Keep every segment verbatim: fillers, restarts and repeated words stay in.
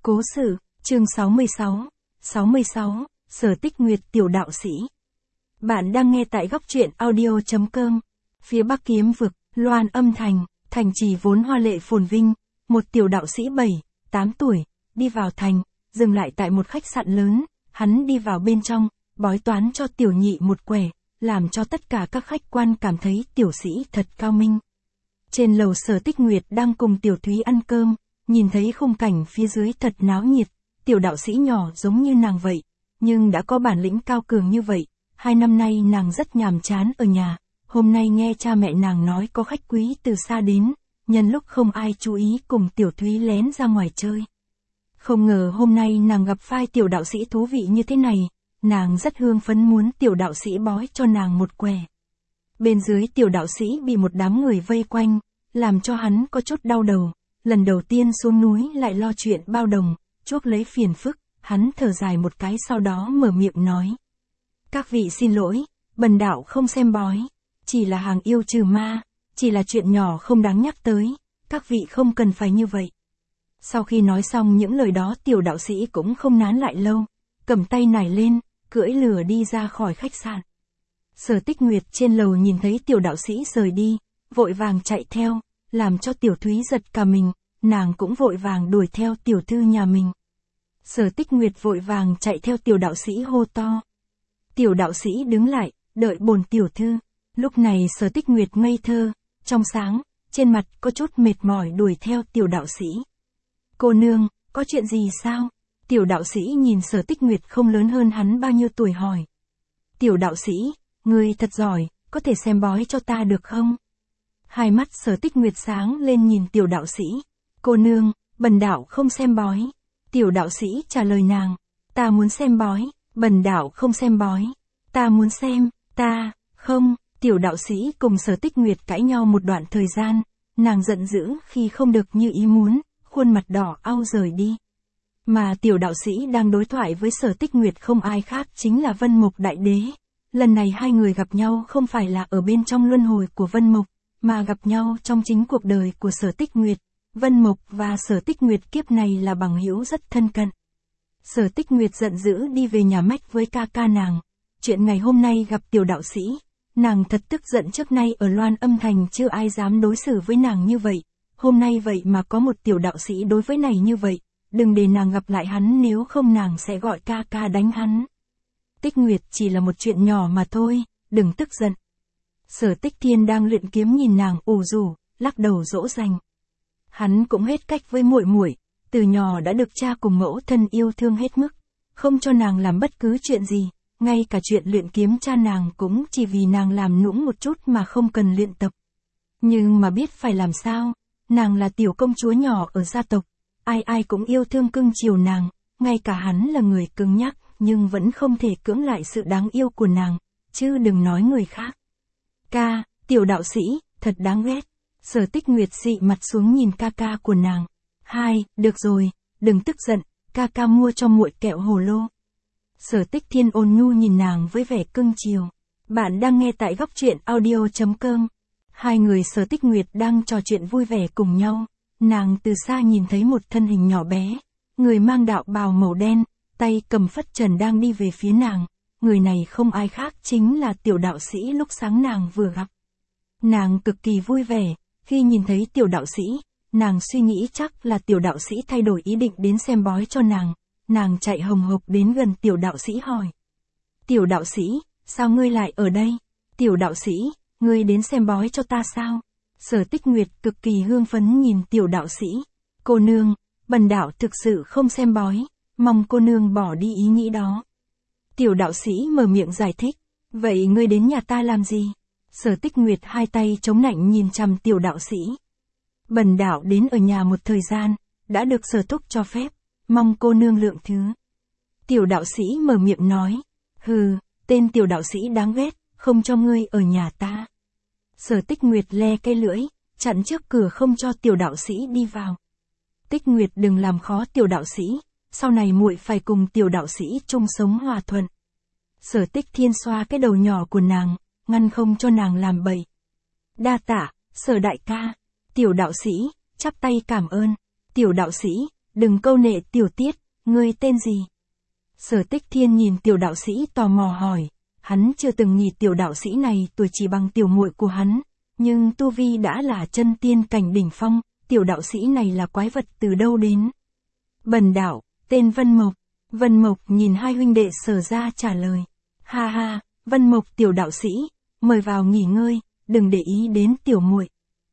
Cố sự, chương sáu mươi sáu, sáu mươi sáu, Sở Tích Nguyệt tiểu đạo sĩ. Bạn đang nghe tại góc truyện audio chấm com. Phía Bắc Kiếm Vực, Loan Âm Thành, thành trì vốn hoa lệ phồn vinh, một tiểu đạo sĩ bảy, tám tuổi, đi vào thành, dừng lại tại một khách sạn lớn, hắn đi vào bên trong, bói toán cho tiểu nhị một quẻ, làm cho tất cả các khách quan cảm thấy tiểu sĩ thật cao minh. Trên lầu Sở Tích Nguyệt đang cùng tiểu thúy ăn cơm, nhìn thấy khung cảnh phía dưới thật náo nhiệt, tiểu đạo sĩ nhỏ giống như nàng vậy, nhưng đã có bản lĩnh cao cường như vậy, hai năm nay nàng rất nhàm chán ở nhà, hôm nay nghe cha mẹ nàng nói có khách quý từ xa đến, nhân lúc không ai chú ý cùng tiểu thúy lén ra ngoài chơi. Không ngờ hôm nay nàng gặp phải tiểu đạo sĩ thú vị như thế này, nàng rất hương phấn muốn tiểu đạo sĩ bói cho nàng một quẻ. Bên dưới tiểu đạo sĩ bị một đám người vây quanh, làm cho hắn có chút đau đầu, lần đầu tiên xuống núi lại lo chuyện bao đồng, chuốc lấy phiền phức, hắn thở dài một cái sau đó mở miệng nói. Các vị xin lỗi, bần đạo không xem bói, chỉ là hàng yêu trừ ma, chỉ là chuyện nhỏ không đáng nhắc tới, các vị không cần phải như vậy. Sau khi nói xong những lời đó tiểu đạo sĩ cũng không nán lại lâu, cầm tay nải lên, cưỡi lửa đi ra khỏi khách sạn. Sở Tích Nguyệt trên lầu nhìn thấy tiểu đạo sĩ rời đi, vội vàng chạy theo, làm cho tiểu thúy giật cả mình, nàng cũng vội vàng đuổi theo tiểu thư nhà mình. Sở Tích Nguyệt vội vàng chạy theo tiểu đạo sĩ hô to. Tiểu đạo sĩ đứng lại, đợi bổn tiểu thư. Lúc này Sở Tích Nguyệt ngây thơ, trong sáng, trên mặt có chút mệt mỏi đuổi theo tiểu đạo sĩ. Cô nương, có chuyện gì sao? Tiểu đạo sĩ nhìn Sở Tích Nguyệt không lớn hơn hắn bao nhiêu tuổi hỏi. Tiểu đạo sĩ, ngươi thật giỏi, có thể xem bói cho ta được không? Hai mắt Sở Tích Nguyệt sáng lên nhìn tiểu đạo sĩ. Cô nương, bần đạo không xem bói. Tiểu đạo sĩ trả lời nàng. Ta muốn xem bói, bần đạo không xem bói. Ta muốn xem, ta, không. Tiểu đạo sĩ cùng Sở Tích Nguyệt cãi nhau một đoạn thời gian. Nàng giận dữ khi không được như ý muốn, khuôn mặt đỏ au rời đi. Mà tiểu đạo sĩ đang đối thoại với Sở Tích Nguyệt không ai khác chính là Vân Mộc Đại Đế. Lần này hai người gặp nhau không phải là ở bên trong luân hồi của Vân Mộc, mà gặp nhau trong chính cuộc đời của Sở Tích Nguyệt. Vân Mộc và Sở Tích Nguyệt kiếp này là bằng hữu rất thân cận. Sở Tích Nguyệt giận dữ đi về nhà mách với ca ca nàng. Chuyện ngày hôm nay gặp tiểu đạo sĩ, nàng thật tức giận, trước nay ở Loan Âm Thành chưa ai dám đối xử với nàng như vậy. Hôm nay vậy mà có một tiểu đạo sĩ đối với này như vậy, đừng để nàng gặp lại hắn, nếu không nàng sẽ gọi ca ca đánh hắn. Tích Nguyệt chỉ là một chuyện nhỏ mà thôi, đừng tức giận. Sở Tích Thiên đang luyện kiếm nhìn nàng ủ rủ, lắc đầu dỗ dành. Hắn cũng hết cách với muội muội, từ nhỏ đã được cha cùng mẫu thân yêu thương hết mức, không cho nàng làm bất cứ chuyện gì, ngay cả chuyện luyện kiếm cha nàng cũng chỉ vì nàng làm nũng một chút mà không cần luyện tập. Nhưng mà biết phải làm sao, nàng là tiểu công chúa nhỏ ở gia tộc, ai ai cũng yêu thương cưng chiều nàng, ngay cả hắn là người cứng nhắc, nhưng vẫn không thể cưỡng lại sự đáng yêu của nàng, chứ đừng nói người khác. Ca, tiểu đạo sĩ, thật đáng ghét. Sở Tích Nguyệt dị mặt xuống nhìn ca ca của nàng. Hai, được rồi, đừng tức giận, ca ca mua cho muội kẹo hồ lô. Sở Tích Thiên ôn nhu nhìn nàng với vẻ cưng chiều. Bạn đang nghe tại góc truyện audio chấm com. Hai người Sở Tích Nguyệt đang trò chuyện vui vẻ cùng nhau. Nàng từ xa nhìn thấy một thân hình nhỏ bé, người mang đạo bào màu đen, tay cầm phất trần đang đi về phía nàng. Người này không ai khác chính là tiểu đạo sĩ lúc sáng nàng vừa gặp. Nàng cực kỳ vui vẻ, khi nhìn thấy tiểu đạo sĩ, nàng suy nghĩ chắc là tiểu đạo sĩ thay đổi ý định đến xem bói cho nàng. Nàng chạy hồng hộc đến gần tiểu đạo sĩ hỏi. Tiểu đạo sĩ, sao ngươi lại ở đây? Tiểu đạo sĩ, ngươi đến xem bói cho ta sao? Sở Tích Nguyệt cực kỳ hương phấn nhìn tiểu đạo sĩ. Cô nương, bần đạo thực sự không xem bói, mong cô nương bỏ đi ý nghĩ đó. Tiểu đạo sĩ mở miệng giải thích. Vậy ngươi đến nhà ta làm gì? Sở Tích Nguyệt hai tay chống nạnh nhìn chằm tiểu đạo sĩ. Bần đạo đến ở nhà một thời gian, đã được sở thúc cho phép, mong cô nương lượng thứ. Tiểu đạo sĩ mở miệng nói. Hừ, tên tiểu đạo sĩ đáng ghét, không cho ngươi ở nhà ta. Sở Tích Nguyệt le cây lưỡi, chặn trước cửa không cho tiểu đạo sĩ đi vào. Tích Nguyệt đừng làm khó tiểu đạo sĩ, sau này muội phải cùng tiểu đạo sĩ chung sống hòa thuận. Sở Tích Thiên xoa cái đầu nhỏ của nàng, ngăn không cho nàng làm bậy. Đa tạ, Sở đại ca. Tiểu đạo sĩ, chắp tay cảm ơn. Tiểu đạo sĩ, đừng câu nệ tiểu tiết, ngươi tên gì? Sở Tích Thiên nhìn tiểu đạo sĩ tò mò hỏi, hắn chưa từng nghĩ tiểu đạo sĩ này tuổi chỉ bằng tiểu muội của hắn, nhưng tu vi đã là chân tiên cảnh đỉnh phong, tiểu đạo sĩ này là quái vật từ đâu đến? Bần đạo, tên Vân Mộc. Vân Mộc nhìn hai huynh đệ Sở ra trả lời. Ha ha, Vân Mộc tiểu đạo sĩ, mời vào nghỉ ngơi, đừng để ý đến tiểu muội.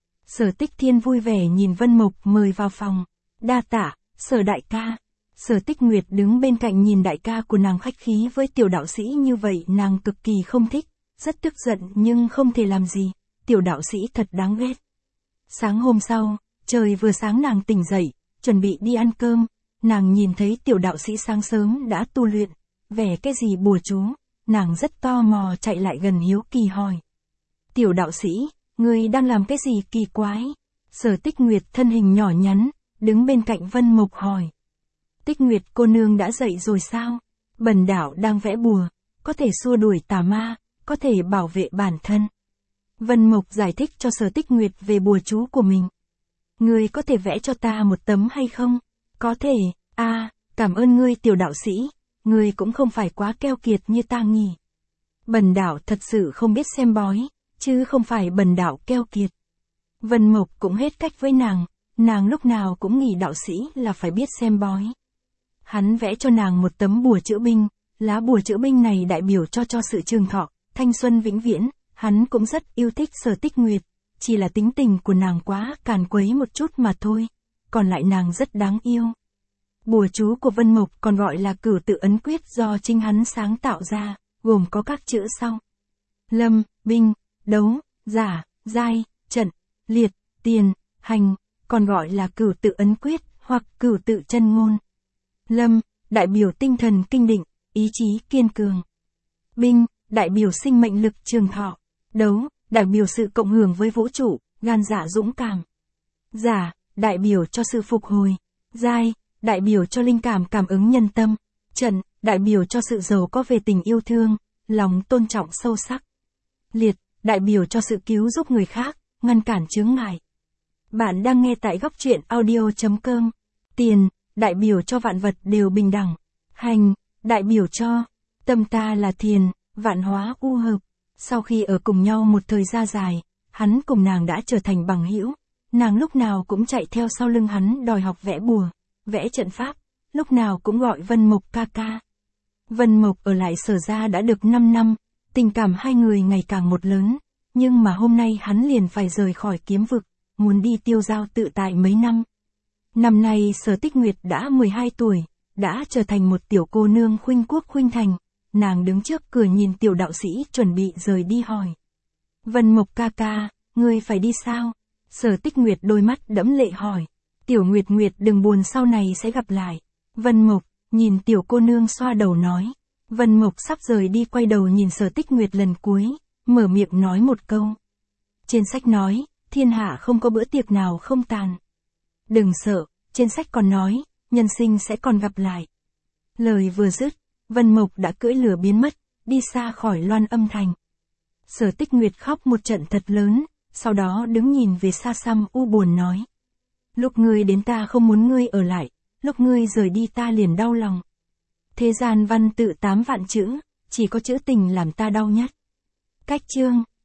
Sở Tích Thiên vui vẻ nhìn Vân Mộc mời vào phòng. Đa tạ, Sở đại ca. Sở Tích Nguyệt đứng bên cạnh nhìn đại ca của nàng khách khí với tiểu đạo sĩ như vậy, nàng cực kỳ không thích, rất tức giận nhưng không thể làm gì, tiểu đạo sĩ thật đáng ghét. Sáng hôm sau, trời vừa sáng nàng tỉnh dậy, chuẩn bị đi ăn cơm, nàng nhìn thấy tiểu đạo sĩ sáng sớm đã tu luyện, vẻ cái gì bùa chú, nàng rất tò mò chạy lại gần hiếu kỳ hỏi. Tiểu đạo sĩ, ngươi đang làm cái gì kỳ quái? Sở Tích Nguyệt thân hình nhỏ nhắn, đứng bên cạnh Vân Mộc hỏi. Tích Nguyệt cô nương đã dậy rồi sao? Bần đạo đang vẽ bùa, có thể xua đuổi tà ma, có thể bảo vệ bản thân. Vân Mộc giải thích cho Sở Tích Nguyệt về bùa chú của mình. Ngươi có thể vẽ cho ta một tấm hay không? Có thể, a, à, cảm ơn ngươi tiểu đạo sĩ, ngươi cũng không phải quá keo kiệt như ta nghĩ. Bần đạo thật sự không biết xem bói, chứ không phải bần đạo keo kiệt. Vân Mộc cũng hết cách với nàng, nàng lúc nào cũng nghĩ đạo sĩ là phải biết xem bói. Hắn vẽ cho nàng một tấm bùa chữa binh, lá bùa chữa binh này đại biểu cho cho sự trường thọ, thanh xuân vĩnh viễn, hắn cũng rất yêu thích Sở Tích Nguyệt, chỉ là tính tình của nàng quá càn quấy một chút mà thôi, còn lại nàng rất đáng yêu. Bùa chú của Vân Mộc còn gọi là Cửu Tự Ấn Quyết do chính hắn sáng tạo ra, gồm có các chữ sau. Lâm, binh, đấu, giả, giai, trận, liệt, tiền, hành, còn gọi là Cửu Tự Ấn Quyết hoặc Cửu Tự Chân Ngôn. Lâm, đại biểu tinh thần kinh định, ý chí kiên cường. Binh, đại biểu sinh mệnh lực trường thọ. Đấu, đại biểu sự cộng hưởng với vũ trụ, gan dạ dũng cảm. Giả, đại biểu cho sự phục hồi. Giai, đại biểu cho linh cảm cảm ứng nhân tâm. Trận, đại biểu cho sự giàu có về tình yêu thương, lòng tôn trọng sâu sắc. Liệt, đại biểu cho sự cứu giúp người khác, ngăn cản chướng ngại. Bạn đang nghe tại góc truyện audio chấm com. Tiền, đại biểu cho vạn vật đều bình đẳng. Hành, đại biểu cho tâm ta là thiền, vạn hóa u hợp. Sau khi ở cùng nhau một thời gian dài, hắn cùng nàng đã trở thành bằng hữu. Nàng lúc nào cũng chạy theo sau lưng hắn đòi học vẽ bùa, vẽ trận pháp, lúc nào cũng gọi Vân Mộc ca ca. Vân Mộc ở lại Sở ra đã được năm năm, tình cảm hai người ngày càng một lớn, nhưng mà hôm nay hắn liền phải rời khỏi kiếm vực, muốn đi tiêu dao tự tại mấy năm. Năm nay Sở Tích Nguyệt đã mười hai tuổi, đã trở thành một tiểu cô nương khuynh quốc khuynh thành, nàng đứng trước cửa nhìn tiểu đạo sĩ chuẩn bị rời đi hỏi. Vân Mộc ca ca, ngươi phải đi sao? Sở Tích Nguyệt đôi mắt đẫm lệ hỏi. Tiểu Nguyệt Nguyệt đừng buồn, sau này sẽ gặp lại. Vân Mộc, nhìn tiểu cô nương xoa đầu nói. Vân Mộc sắp rời đi quay đầu nhìn Sở Tích Nguyệt lần cuối, mở miệng nói một câu. Trên sách nói, thiên hạ không có bữa tiệc nào không tàn. Đừng sợ, trên sách còn nói, nhân sinh sẽ còn gặp lại. Lời vừa dứt, Vân Mộc đã cưỡi lửa biến mất, đi xa khỏi Loan Âm Thành. Sở Tích Nguyệt khóc một trận thật lớn, sau đó đứng nhìn về xa xăm u buồn nói. Lúc ngươi đến ta không muốn ngươi ở lại, lúc ngươi rời đi ta liền đau lòng. Thế gian văn tự tám vạn chữ, chỉ có chữ tình làm ta đau nhất. Cách chương